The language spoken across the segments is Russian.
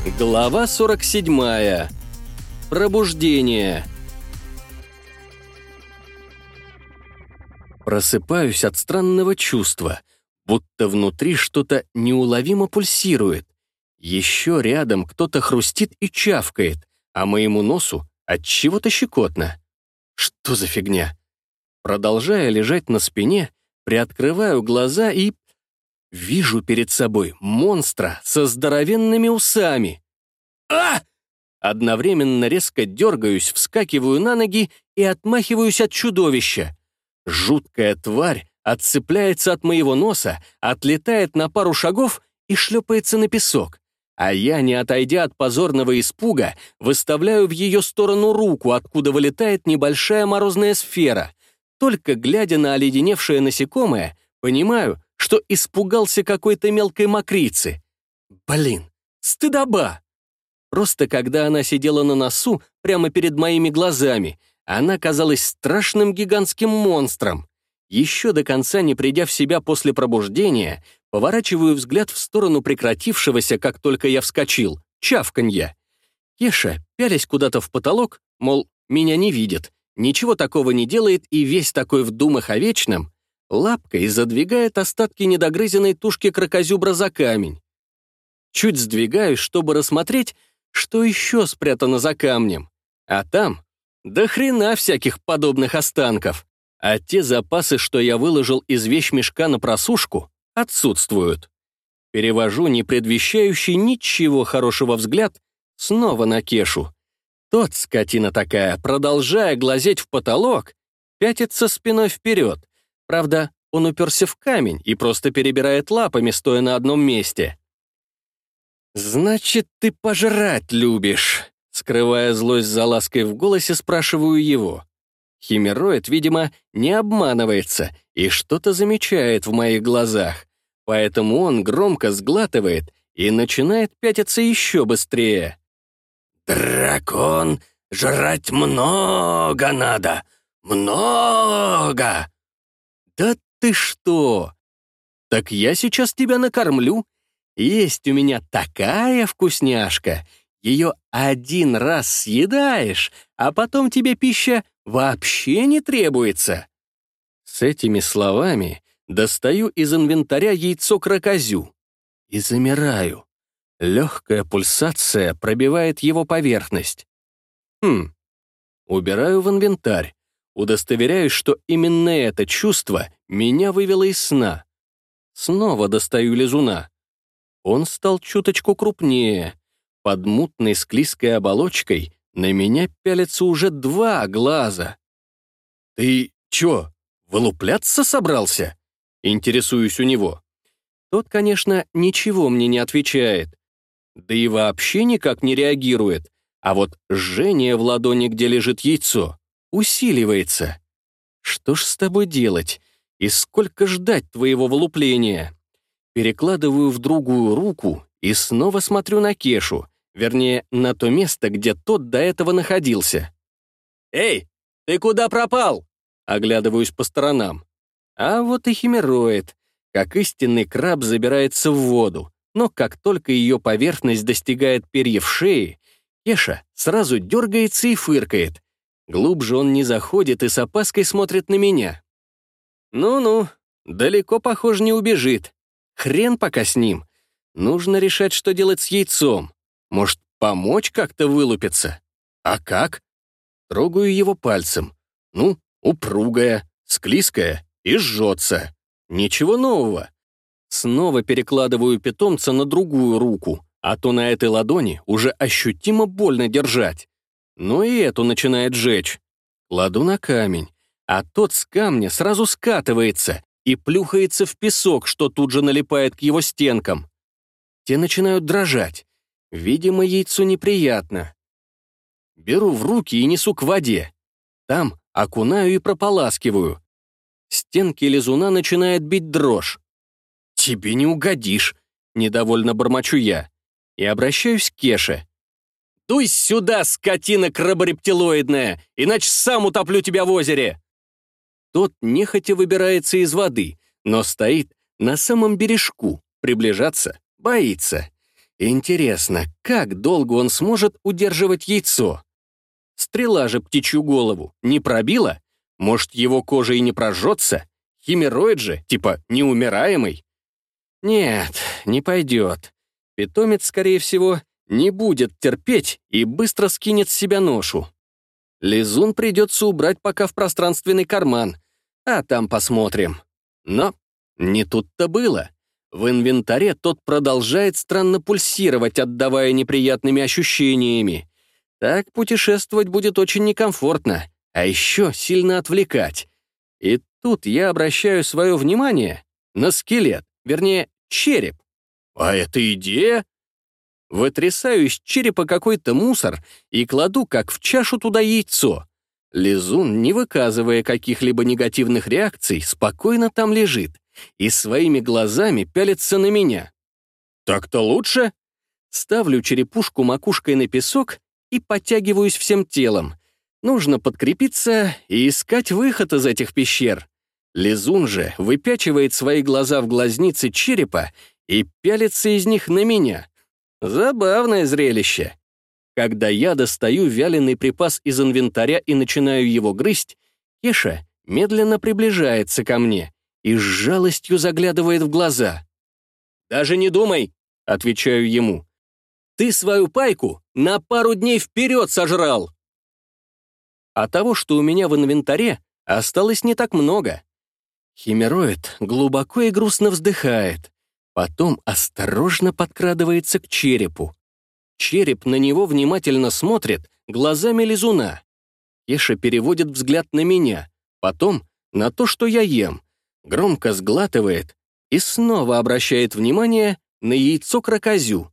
Глава 47. Пробуждение. Просыпаюсь от странного чувства, будто внутри что-то неуловимо пульсирует. Еще рядом кто-то хрустит и чавкает, а моему носу от чего-то щекотно. Что за фигня? Продолжая лежать на спине, приоткрываю глаза и вижу перед собой монстра со здоровенными усами. А! Одновременно резко дергаюсь, вскакиваю на ноги и отмахиваюсь от чудовища. Жуткая тварь отцепляется от моего носа, отлетает на пару шагов и шлепается на песок. А я, не отойдя от позорного испуга, выставляю в ее сторону руку, откуда вылетает небольшая морозная сфера. Только глядя на оледеневшее насекомое, понимаю, что испугался какой-то мелкой мокрицы. Блин, стыдоба! Просто когда она сидела на носу, прямо перед моими глазами, она казалась страшным гигантским монстром. Еще до конца не придя в себя после пробуждения, поворачиваю взгляд в сторону прекратившегося, как только я вскочил, чавканья. Кеша, пялясь куда-то в потолок, мол, меня не видит, ничего такого не делает и весь такой в думах о вечном, лапкой задвигает остатки недогрызенной тушки кракозюбра за камень. Чуть сдвигаюсь, чтобы рассмотреть, что еще спрятано за камнем. А там до хрена всяких подобных останков. А те запасы, что я выложил из вещмешка на просушку, отсутствуют. Перевожу непредвещающий ничего хорошего взгляд снова на Кешу. Тот, скотина такая, продолжая глазеть в потолок, пятится спиной вперед. Правда, он уперся в камень и просто перебирает лапами, стоя на одном месте. «Значит, ты пожрать любишь?» Скрывая злость за лаской в голосе, спрашиваю его. Химероид, видимо, не обманывается и что-то замечает в моих глазах, поэтому он громко сглатывает и начинает пятиться еще быстрее. «Дракон, жрать много надо! Много!» «Да ты что? Так я сейчас тебя накормлю. Есть у меня такая вкусняшка. Ее один раз съедаешь, а потом тебе пища вообще не требуется». С этими словами достаю из инвентаря яйцо кракозю и замираю. Легкая пульсация пробивает его поверхность. Убираю в инвентарь. Удостоверяюсь, что именно это чувство меня вывело из сна. Снова достаю лизуна. Он стал чуточку крупнее. Под мутной склизкой оболочкой на меня пялятся уже 2 глаза. «Ты чё, вылупляться собрался?» Интересуюсь у него. Тот, конечно, ничего мне не отвечает. Да и вообще никак не реагирует. А вот жжение в ладони, где лежит яйцо, усиливается. Что ж с тобой делать? И сколько ждать твоего вылупления? Перекладываю в другую руку и снова смотрю на Кешу, вернее, на то место, где тот до этого находился. «Эй, ты куда пропал?» Оглядываюсь по сторонам. А вот и химероид, как истинный краб, забирается в воду, но как только ее поверхность достигает перьев шеи, Кеша сразу дергается и фыркает. Глубже он не заходит и с опаской смотрит на меня. Ну-ну, далеко, похоже, не убежит. Хрен пока с ним. Нужно решать, что делать с яйцом. Может, помочь как-то вылупиться? А как? Трогаю его пальцем. Ну, упругая, склизкая и жжется. Ничего нового. Снова перекладываю питомца на другую руку, а то на этой ладони уже ощутимо больно держать. Но и эту начинает жечь. Кладу на камень, а тот с камня сразу скатывается и плюхается в песок, что тут же налипает к его стенкам. Те начинают дрожать. Видимо, яйцу неприятно. Беру в руки и несу к воде. Там окунаю и прополаскиваю. Стенки лизуна начинает бить дрожь. «Тебе не угодишь», — недовольно бормочу я. И обращаюсь к Кеше. «Дуй сюда, скотина краборептилоидная, иначе сам утоплю тебя в озере!» Тот нехотя выбирается из воды, но стоит на самом бережку, приближаться боится. Интересно, как долго он сможет удерживать яйцо? Стрела же птичью голову не пробила? Может, его кожа и не прожжется? Химероид же, типа неумираемый? Нет, не пойдет. Питомец, скорее всего, не будет терпеть и быстро скинет с себя ношу. Лизун придется убрать пока в пространственный карман, а там посмотрим. Но не тут-то было. В инвентаре тот продолжает странно пульсировать, отдавая неприятными ощущениями. Так путешествовать будет очень некомфортно, а еще сильно отвлекать. И тут я обращаю свое внимание на скелет, вернее, череп. А это идея? Вытрясаю из черепа какой-то мусор и кладу, как в чашу, туда яйцо. Лизун, не выказывая каких-либо негативных реакций, спокойно там лежит и своими глазами пялится на меня. Так-то лучше. Ставлю черепушку макушкой на песок и подтягиваюсь всем телом. Нужно подкрепиться и искать выход из этих пещер. Лизун же выпячивает свои глаза в глазницы черепа и пялится из них на меня. Забавное зрелище. Когда я достаю вяленый припас из инвентаря и начинаю его грызть, Кеша медленно приближается ко мне и с жалостью заглядывает в глаза. «Даже не думай», — отвечаю ему. «Ты свою пайку на пару дней вперед сожрал». А того, что у меня в инвентаре, осталось не так много. Химероид глубоко и грустно вздыхает, потом осторожно подкрадывается к черепу. Череп на него внимательно смотрит глазами лизуна. Кеша переводит взгляд на меня, потом на то, что я ем, громко сглатывает и снова обращает внимание на яйцо крокозю.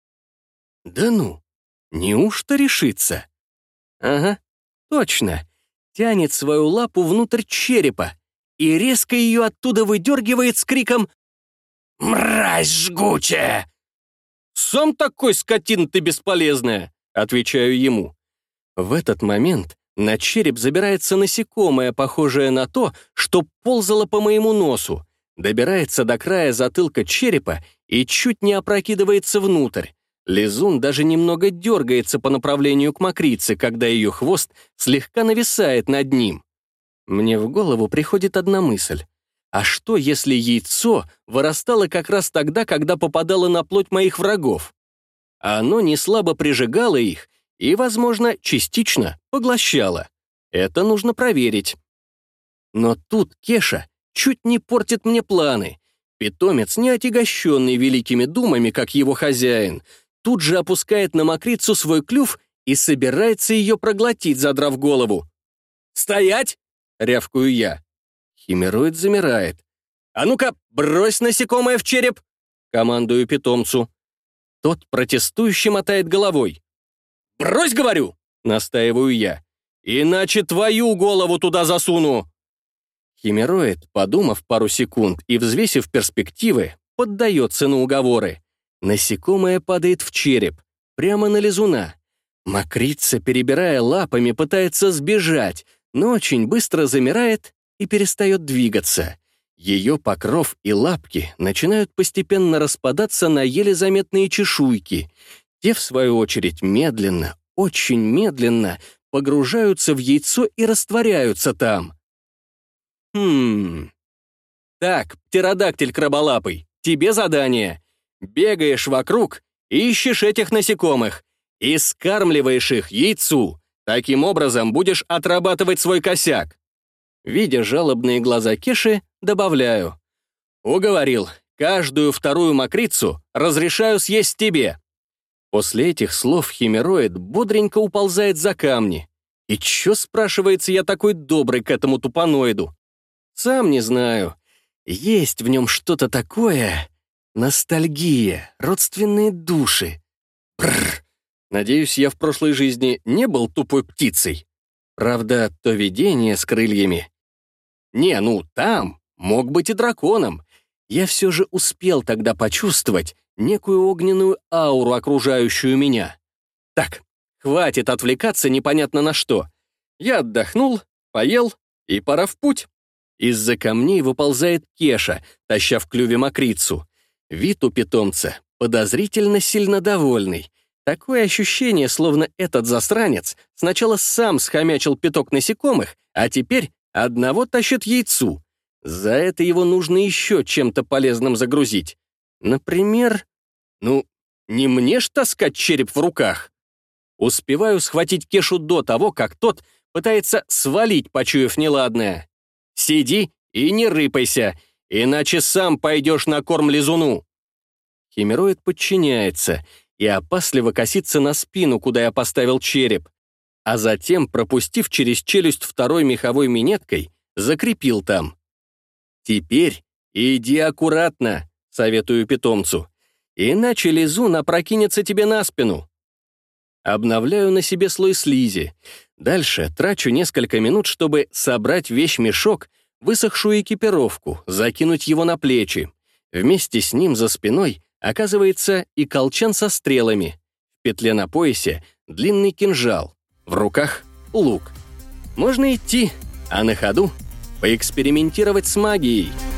Да ну, неужто решится? Ага, точно. Тянет свою лапу внутрь черепа и резко ее оттуда выдергивает с криком «Мразь жгучая!» «Сам такой, скотина ты бесполезная!» — отвечаю ему. В этот момент на череп забирается насекомое, похожее на то, что ползало по моему носу, добирается до края затылка черепа и чуть не опрокидывается внутрь. Лизун даже немного дергается по направлению к мокрице, когда ее хвост слегка нависает над ним. Мне в голову приходит одна мысль. А что, если яйцо вырастало как раз тогда, когда попадало на плоть моих врагов? А оно неслабо прижигало их и, возможно, частично поглощало. Это нужно проверить. Но тут Кеша чуть не портит мне планы. Питомец, не отягощенный великими думами, как его хозяин, тут же опускает на мокрицу свой клюв и собирается ее проглотить, задрав голову. «Стоять!» — рявкаю я. Химероид замирает. «А ну-ка, брось насекомое в череп!» — командую питомцу. Тот протестующе мотает головой. «Брось, говорю!» — настаиваю я. «Иначе твою голову туда засуну!» Химероид, подумав пару секунд и взвесив перспективы, поддается на уговоры. Насекомое падает в череп, прямо на лизуна. Мокрица, перебирая лапами, пытается сбежать, но очень быстро замирает и перестает двигаться. Ее покров и лапки начинают постепенно распадаться на еле заметные чешуйки. Те, в свою очередь, медленно, очень медленно погружаются в яйцо и растворяются там. Так, птеродактиль краболапый, тебе задание. Бегаешь вокруг и ищешь этих насекомых и скармливаешь их яйцу. Таким образом будешь отрабатывать свой косяк. Видя жалобные глаза Кеши, добавляю. Уговорил, каждую вторую мокрицу разрешаю съесть тебе. После этих слов химероид бодренько уползает за камни. И чё, спрашивается, я такой добрый к этому тупаноиду? Сам не знаю. Есть в нем что-то такое. Ностальгия, родственные души. Бррр. Надеюсь, я в прошлой жизни не был тупой птицей. Правда, то видение с крыльями. Не, ну там мог быть и драконом. Я все же успел тогда почувствовать некую огненную ауру, окружающую меня. Так, хватит отвлекаться непонятно на что. Я отдохнул, поел, и пора в путь. Из-за камней выползает Кеша, таща в клюве мокрицу. Вид у питомца подозрительно сильно довольный. Такое ощущение, словно этот засранец сначала сам схомячил пяток насекомых, а теперь одного тащит яйцу. За это его нужно еще чем-то полезным загрузить. Например, не мне ж таскать череп в руках. Успеваю схватить Кешу до того, как тот пытается свалить, почуяв неладное. «Сиди и не рыпайся, иначе сам пойдешь на корм лизуну». Химероид подчиняется и опасливо косится на спину, куда я поставил череп, а затем, пропустив через челюсть второй меховой минеткой, закрепил там. «Теперь иди аккуратно», — советую питомцу, «иначе лизун опрокинется тебе на спину». Обновляю на себе слой слизи. Дальше трачу несколько минут, чтобы собрать вещмешок, высохшую экипировку, закинуть его на плечи. Вместе с ним за спиной оказывается и колчан со стрелами. В петле на поясе длинный кинжал, в руках лук. Можно идти, а на ходу поэкспериментировать с магией.